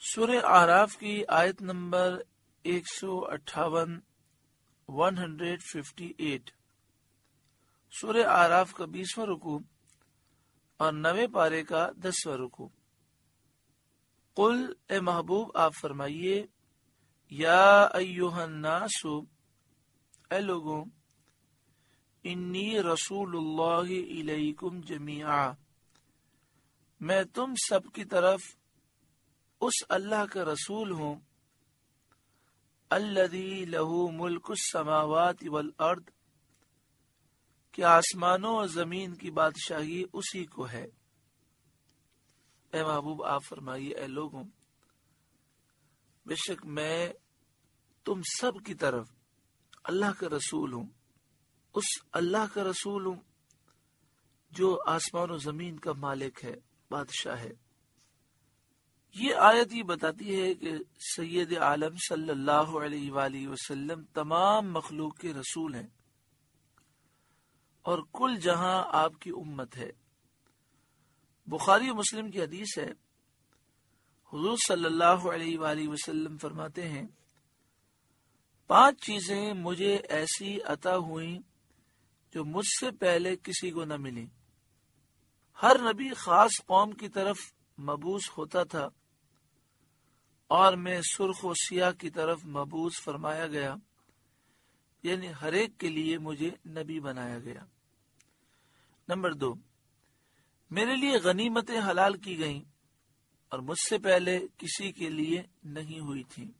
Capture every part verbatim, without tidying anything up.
سورہ اعراف کی آیت نمبر ایک سو اٹھاون ون ہنڈریڈ ففٹی ایٹ سورہ اعراف کا بیسواں رکوع اور نوے پارے کا دسواں رکوع۔ قل اے محبوب آپ فرمائیے، یا ایھا الناس اے لوگوں، انی رسول اللہ الیکم جمیعا میں تم سب کی طرف اس اللہ کا رسول ہوں، الذی لہ ملک السماوات والارض کہ آسمانوں اور زمین کی بادشاہی اسی کو ہے۔ اے محبوب آپ فرمائیے، اے لوگوں، بے شک میں تم سب کی طرف اللہ کا رسول ہوں، اس اللہ کا رسول ہوں جو آسمان و زمین کا مالک ہے، بادشاہ ہے۔ یہ آیت یہ بتاتی ہے کہ سید عالم صلی اللہ علیہ وآلہ وسلم تمام مخلوق کے رسول ہیں اور کل جہاں آپ کی امت ہے۔ بخاری و مسلم کی حدیث ہے، حضور صلی اللہ علیہ وآلہ وسلم فرماتے ہیں، پانچ چیزیں مجھے ایسی عطا ہوئیں جو مجھ سے پہلے کسی کو نہ ملی۔ ہر نبی خاص قوم کی طرف مبعوث ہوتا تھا اور میں سرخ و سیاہ کی طرف مبعوث فرمایا گیا، یعنی ہر ایک کے لیے مجھے نبی بنایا گیا۔ نمبر دو، میرے لیے غنیمتیں حلال کی گئیں اور مجھ سے پہلے کسی کے لیے نہیں ہوئی تھیں۔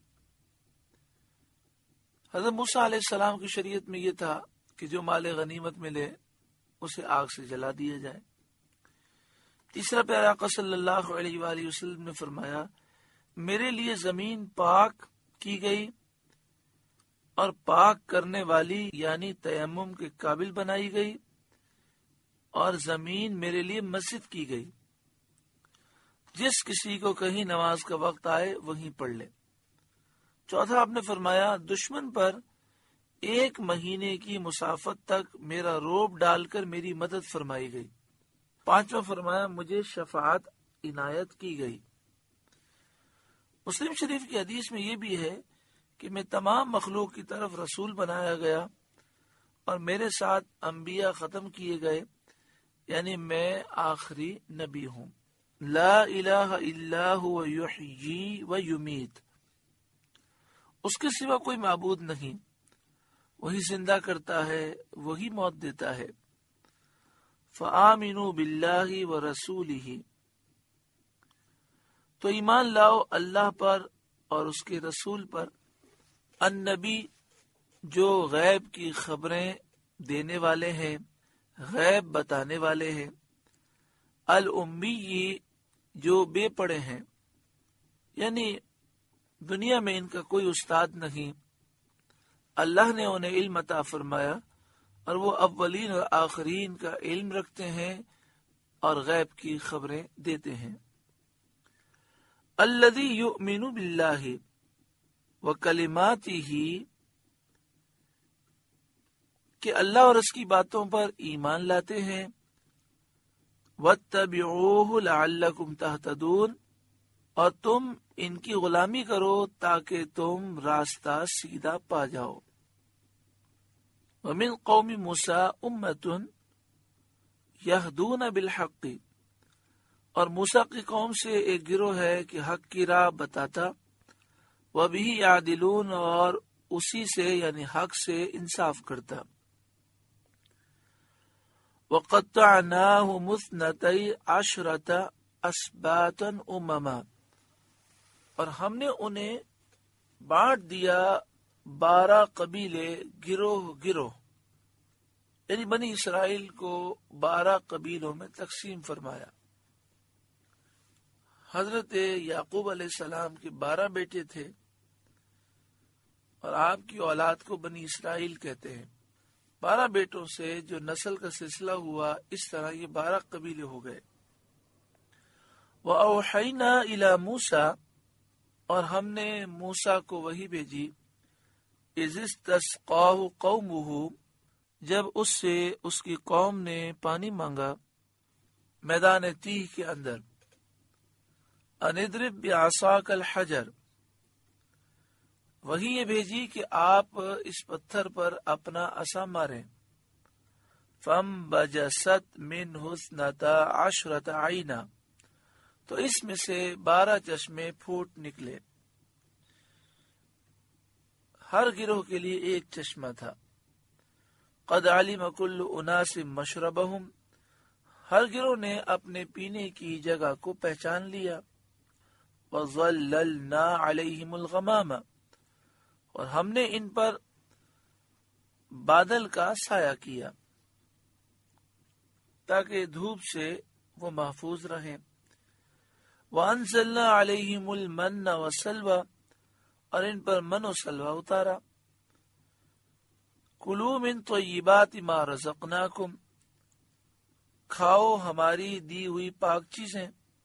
حضرت موسیٰ علیہ السلام کی شریعت میں یہ تھا کہ جو مال غنیمت ملے اسے آگ سے جلا دیا جائے۔ تیسرا پیارے آقا صلی اللہ علیہ وآلہ وسلم نے فرمایا، میرے لیے زمین پاک کی گئی اور پاک کرنے والی یعنی تیمم کے قابل بنائی گئی، اور زمین میرے لیے مسجد کی گئی، جس کسی کو کہیں نماز کا وقت آئے وہیں پڑھ لے۔ چوتھا آپ نے فرمایا، دشمن پر ایک مہینے کی مسافت تک میرا روب ڈال کر میری مدد فرمائی گئی۔ پانچواں فرمایا، مجھے شفاعت عنایت کی گئی۔ مسلم شریف کی حدیث میں یہ بھی ہے کہ میں تمام مخلوق کی طرف رسول بنایا گیا اور میرے ساتھ انبیاء ختم کیے گئے، یعنی میں آخری نبی ہوں۔ لا الہ الا هو یحیی و یمیت، اس کے سوا کوئی معبود نہیں، وہی زندہ کرتا ہے، وہی موت دیتا ہے۔ فآمنوا باللہ و رسولہ، تو ایمان لاؤ اللہ پر اور اس کے رسول پر، النبی جو غیب کی خبریں دینے والے ہیں، غیب بتانے والے ہیں، الامی جو بے پڑھے ہیں، یعنی دنیا میں ان کا کوئی استاد نہیں، اللہ نے انہیں علم عطا فرمایا اور وہ اولین اور آخرین کا علم رکھتے ہیں اور غیب کی خبریں دیتے ہیں۔ الذی یؤمن باللہ وکلماتہ، کہ اللہ اور اس کی باتوں پر ایمان لاتے ہیں، واتبعوہ لعلکم تہتدون، اور تم ان کی غلامی کرو تاکہ تم راستہ سیدھا پا جاؤ۔ ومن قوم موسیٰ امۃ یہدون بالحق، اور موسیٰ کی قوم سے ایک گروہ ہے کہ حق کی راہ بتاتا، وبہ یعدلون، اور اسی سے یعنی حق سے انصاف کرتا۔ وقطعناہم اثنتئی عشرۃ اسباطا امما، اور ہم نے انہیں بانٹ دیا بارہ قبیلے گروہ گروہ، یعنی بنی اسرائیل کو بارہ قبیلوں میں تقسیم فرمایا۔ حضرت یعقوب علیہ السلام کے بارہ بیٹے تھے اور آپ کی اولاد کو بنی اسرائیل کہتے ہیں۔ بارہ بیٹوں سے جو نسل کا سلسلہ ہوا، اس طرح یہ بارہ قبیلے ہو گئے۔ وَأَوْحَيْنَا إِلَى مُوسَىٰ، اور ہم نے موسیٰ کو وحی بھیجی، إِذِ اسْتَسْقَاهُ قَوْمُهُ، جب اس سے اس کی قوم نے پانی مانگا، میدان تیہ کے اندر۔ اندرب بعصاک الحجر، وہی یہ بھیجی کہ آپ اس پتھر پر اپنا عصا ماریں. فم بجست منہ اثنتا عشرۃ عینا، تو اس میں سے بارہ چشمے پھوٹ نکلے. ہر گروہ کے لیے ایک چشمہ تھا. قد علم کل اناس مشربہم، ہر گروہ نے اپنے پینے کی جگہ کو پہچان لیا. وظللنا علیہم الغمام، اور ہم نے ان پر بادل کا سایہ کیا تاکہ دھوپ سے وہ محفوظ رہیں. وانزلنا علیہم المن والسلوى، اور ان پر من و سلوہ اتارا. کلوا من طیبات ما رزقناکم، کھاؤ ہماری دی ہوئی پاک چیزیں.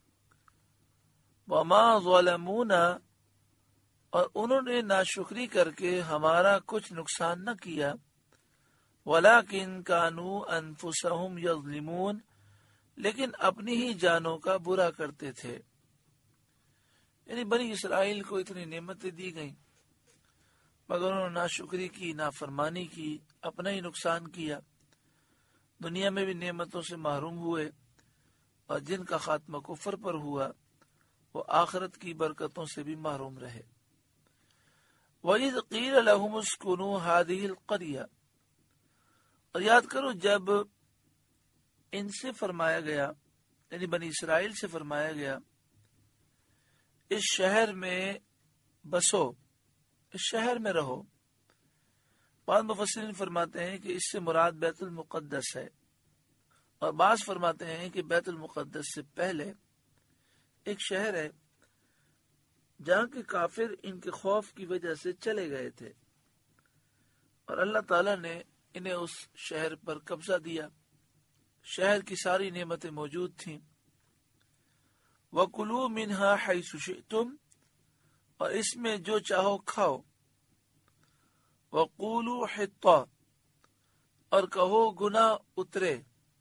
وما ظلمونا، اور انہوں نے ناشکری کر کے ہمارا کچھ نقصان نہ کیا. ولیکن کانوا انفسہم یظلمون، لیکن اپنی ہی جانوں کا برا کرتے تھے. یعنی بنی اسرائیل کو اتنی نعمتیں دی گئیں مگر انہوں نے ناشکری کی، نافرمانی کی، اپنا ہی نقصان کیا. دنیا میں بھی نعمتوں سے محروم ہوئے، اور جن کا خاتمہ کفر پر ہوا وہ آخرت کی برکتوں سے بھی محروم رہے. وَإِذْ قِيلَ لَهُمُ اسْكُنُوا هَٰذِهِ الْقَرْيَةَ، اور یاد کرو جب ان سے فرمایا گیا، یعنی بنی اسرائیل سے فرمایا گیا اس شہر میں بسو، اس شہر میں رہو. بعض مفسرین فرماتے ہیں کہ اس سے مراد بیت المقدس ہے، اور بعض فرماتے ہیں کہ بیت المقدس سے پہلے ایک شہر ہے جہاں کے کافر ان کے خوف کی وجہ سے چلے گئے تھے، اور اللہ تعالیٰ نے انہیں اس شہر پر قبضہ دیا. شہر کی ساری نعمتیں موجود تھیں. وَكُلُوا مِنْهَا حَيْثُ شِئْتُمْ، اور اس میں جو چاہو کھاؤ. وَقُولُوا حِطَّةٌ، اور کہو گناہ اترے.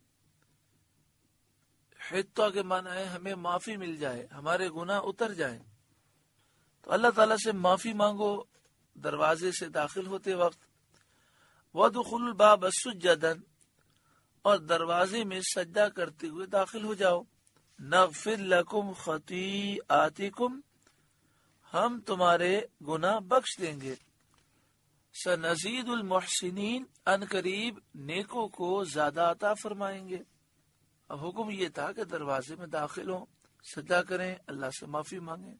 حطہ کے معنی ہے ہمیں معافی مل جائے، ہمارے گناہ اتر جائیں. تو اللہ تعالیٰ سے معافی مانگو دروازے سے داخل ہوتے وقت. وَادْخُلُوا الْبَابَ سُجَّدًا، اور دروازے میں سجدہ کرتے ہوئے داخل ہو جاؤ. نغفر لکم خطیئاتکم، ہم تمہارے گناہ بخش دیں گے. سنزید المحسنین، ان قریب نیکوں کو زیادہ عطا فرمائیں گے. اب حکم یہ تھا کہ دروازے میں داخل ہوں، سجدہ کریں، اللہ سے معافی مانگیں،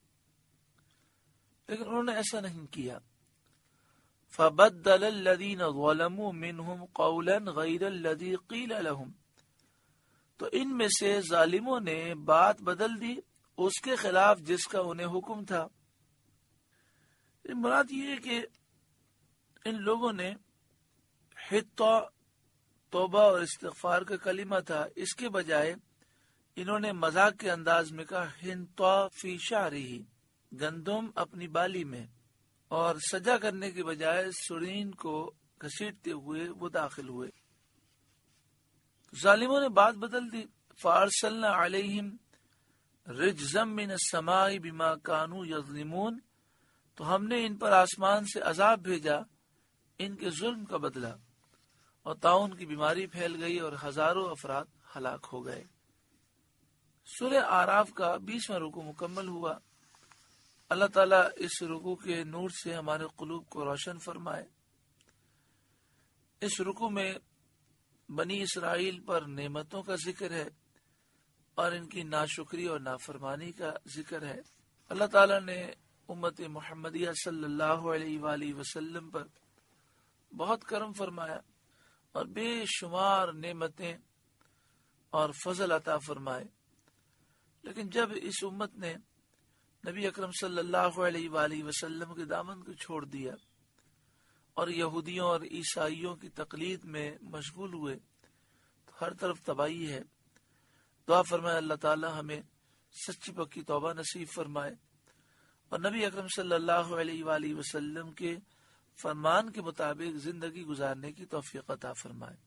لیکن انہوں نے ایسا نہیں کیا. فبدل الذین ظلموا منہم قولا غیر الذی قیل لہم، تو ان میں سے ظالموں نے بات بدل دی اس کے خلاف جس کا انہیں حکم تھا. مراد یہ ہے کہ ان لوگوں نے حطہ توبہ اور استغفار کا کلمہ تھا، اس کے بجائے انہوں نے مذاق کے انداز میں کہا حنطہ فی شعرہ، گندم اپنی بالی میں، اور سجا کرنے کے بجائے سرین کو گھسیٹتے ہوئے وہ داخل ہوئے. ظالموں نے بات بدل دی. فارسلنا علیہم رجزا من السماء بما كانوا یظلمون، تو ہم نے ان پر آسمان سے عذاب بھیجا ان کے ظلم کا بدلہ، اور طاعون کی بیماری پھیل گئی اور ہزاروں افراد ہلاک ہو گئے. سورہ اعراف کا بیسواں رکوع مکمل ہوا. اللہ تعالیٰ اس رکوع کے نور سے ہمارے قلوب کو روشن فرمائے. اس رکوع میں بنی اسرائیل پر نعمتوں کا ذکر ہے اور ان کی ناشکری اور نافرمانی کا ذکر ہے. اللہ تعالیٰ نے امت محمدیہ صلی اللہ علیہ وآلہ وسلم پر بہت کرم فرمایا اور بے شمار نعمتیں اور فضل عطا فرمائے. لیکن جب اس امت نے نبی اکرم صلی اللہ علیہ وآلہ وسلم کے دامن کو چھوڑ دیا اور یہودیوں اور عیسائیوں کی تقلید میں مشغول ہوئے تو ہر طرف تباہی ہے. دعا فرمائے اللہ تعالی ہمیں سچی پکی توبہ نصیب فرمائے اور نبی اکرم صلی اللہ علیہ وآلہ وسلم کے فرمان کے مطابق زندگی گزارنے کی توفیق عطا فرمائے.